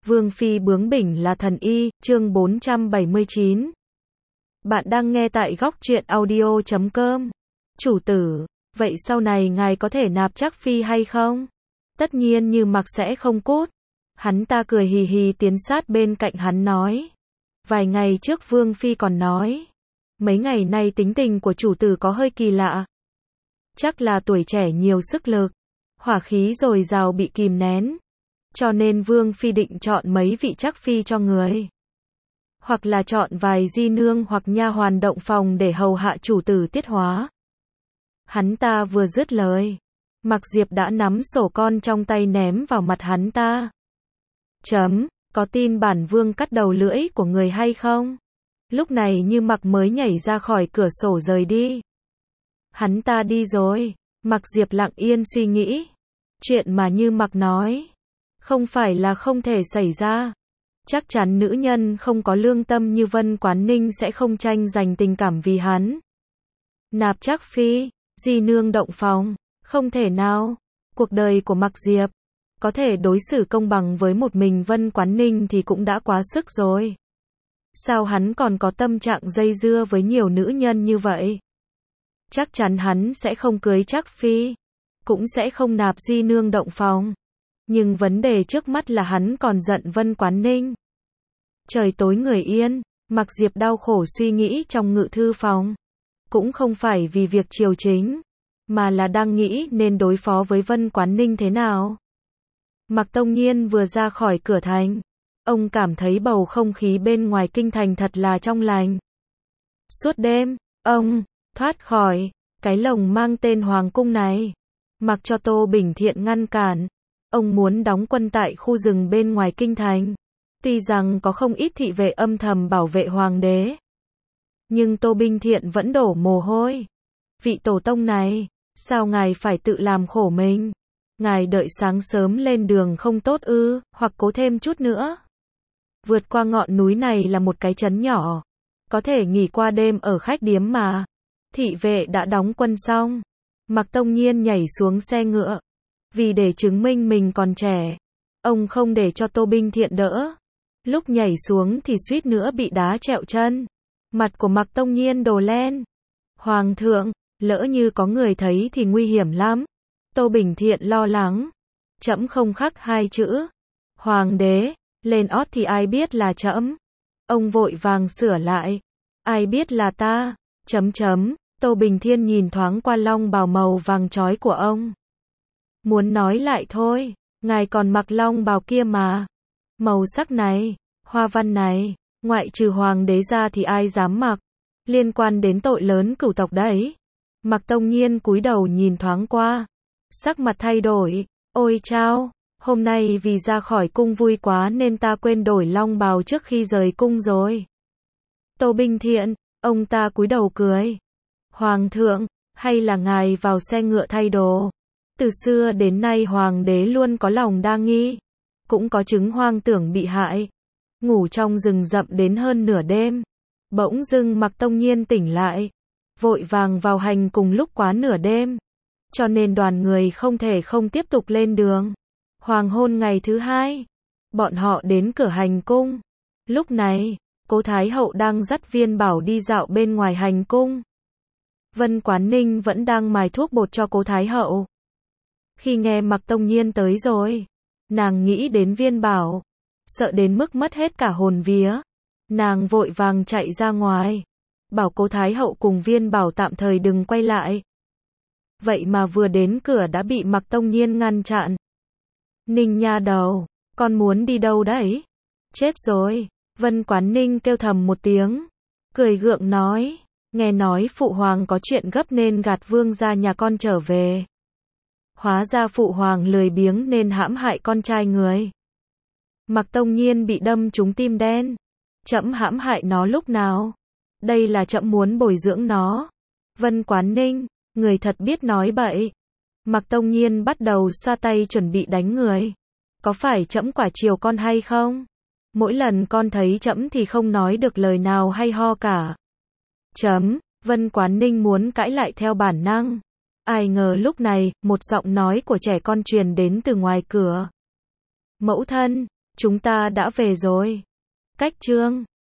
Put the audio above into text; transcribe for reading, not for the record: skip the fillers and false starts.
Vương phi bướng bỉnh là thần y, chương 479. Bạn đang nghe tại góc truyện audio.com. Chủ tử, vậy sau này ngài có thể nạp Trác phi hay không? Tất nhiên Như Mặc sẽ không cút. Hắn ta cười hì hì tiến sát bên cạnh hắn nói. Vài ngày trước Vương phi còn nói, mấy ngày nay tính tình của chủ tử có hơi kỳ lạ. Chắc là tuổi trẻ nhiều sức lực, hỏa khí dồi dào bị kìm nén. Cho nên Vương phi định chọn mấy vị Trác phi cho người. Hoặc là chọn vài di nương hoặc nha hoàn động phòng để hầu hạ chủ tử tiết hóa. Hắn ta vừa dứt lời, Mặc Diệp đã nắm sổ con trong tay ném vào mặt hắn ta. Có tin bản vương cắt đầu lưỡi của người hay không? Lúc này Như Mặc mới nhảy ra khỏi cửa sổ rời đi. Hắn ta đi rồi, Mặc Diệp lặng yên suy nghĩ. Chuyện mà Như Mặc nói, không phải là không thể xảy ra. Chắc chắn nữ nhân không có lương tâm như Vân Quán Ninh sẽ không tranh giành tình cảm vì hắn. Nạp Trác phi, di nương động phòng, không thể nào. Cuộc đời của Mặc Diệp, có thể đối xử công bằng với một mình Vân Quán Ninh thì cũng đã quá sức rồi. Sao hắn còn có tâm trạng dây dưa với nhiều nữ nhân như vậy? Chắc chắn hắn sẽ không cưới Trác phi, cũng sẽ không nạp di nương động phòng. Nhưng vấn đề trước mắt là hắn còn giận Vân Quán Ninh. Trời tối người yên, Mặc Diệp đau khổ suy nghĩ trong ngự thư phòng. Cũng không phải vì việc triều chính, mà là đang nghĩ nên đối phó với Vân Quán Ninh thế nào. Mạc Tông Nhiên vừa ra khỏi cửa thành, ông cảm thấy bầu không khí bên ngoài kinh thành thật là trong lành. Suốt đêm, ông thoát khỏi cái lồng mang tên Hoàng cung này, mặc cho Tô Bình Thiện ngăn cản. Ông muốn đóng quân tại khu rừng bên ngoài kinh thành. Tuy rằng có không ít thị vệ âm thầm bảo vệ hoàng đế, nhưng Tô Bình Thiện vẫn đổ mồ hôi. Vị tổ tông này, sao ngài phải tự làm khổ mình? Ngài đợi sáng sớm lên đường không tốt ư, hoặc cố thêm chút nữa. Vượt qua ngọn núi này là một cái trấn nhỏ, có thể nghỉ qua đêm ở khách điếm mà. Thị vệ đã đóng quân xong, Mạc Tông Nhiên nhảy xuống xe ngựa. Vì để chứng minh mình còn trẻ, ông không để cho Tô Bình Thiện đỡ. Lúc nhảy xuống thì suýt nữa bị đá trẹo chân. Mặt của Mạc Tông Nhiên đổ lên. Hoàng thượng, lỡ như có người thấy thì nguy hiểm lắm. Tô Bình Thiện lo lắng. Trẫm không khắc hai chữ Hoàng đế lên ót thì ai biết là trẫm. Ông vội vàng sửa lại. Ai biết là ta. Tô Bình Thiên nhìn thoáng qua long bào màu vàng chói của ông. Muốn nói lại thôi, ngài còn mặc long bào kia mà. Màu sắc này, hoa văn này, ngoại trừ hoàng đế ra thì ai dám mặc. Liên quan đến tội lớn cửu tộc đấy. Mạc Tông Nhiên cúi đầu nhìn thoáng qua. Sắc mặt thay đổi. Ôi chao, hôm nay vì ra khỏi cung vui quá nên ta quên đổi long bào trước khi rời cung rồi. Tô Bình Thiện, ông ta cúi đầu cười. Hoàng thượng, hay là ngài vào xe ngựa thay đồ? Từ xưa đến nay hoàng đế luôn có lòng đa nghi, cũng có chứng hoang tưởng bị hại. Ngủ trong rừng rậm đến hơn nửa đêm, bỗng dưng Mạc Tông Nhiên tỉnh lại, vội vàng vào hành cùng lúc quá nửa đêm. Cho nên đoàn người không thể không tiếp tục lên đường. Hoàng hôn ngày thứ hai, bọn họ đến cửa hành cung. Lúc này, Cố Thái Hậu đang dắt Viên Bảo đi dạo bên ngoài hành cung. Vân Quán Ninh vẫn đang mài thuốc bột cho Cố Thái Hậu. Khi nghe Mạc Tông Nhiên tới rồi, nàng nghĩ đến Viên Bảo, sợ đến mức mất hết cả hồn vía. Nàng vội vàng chạy ra ngoài, bảo Cố Thái Hậu cùng Viên Bảo tạm thời đừng quay lại. Vậy mà vừa đến cửa đã bị Mạc Tông Nhiên ngăn chặn. Ninh nha đầu, con muốn đi đâu đấy? Chết rồi, Vân Quán Ninh kêu thầm một tiếng, cười gượng nói, nghe nói phụ hoàng có chuyện gấp nên gạt vương ra nhà con trở về. Hóa ra phụ hoàng lười biếng nên hãm hại con trai người. Mạc Tông Nhiên bị đâm trúng tim đen. Trẫm hãm hại nó lúc nào? Đây là trẫm muốn bồi dưỡng nó. Vân Quán Ninh, người thật biết nói bậy. Mạc Tông Nhiên bắt đầu xoa tay chuẩn bị đánh người. Có phải trẫm quả chiều con hay không? Mỗi lần con thấy trẫm thì không nói được lời nào hay ho cả. Vân Quán Ninh muốn cãi lại theo bản năng. Ai ngờ lúc này, một giọng nói của trẻ con truyền đến từ ngoài cửa. Mẫu thân, Chúng ta đã về rồi. Cách chương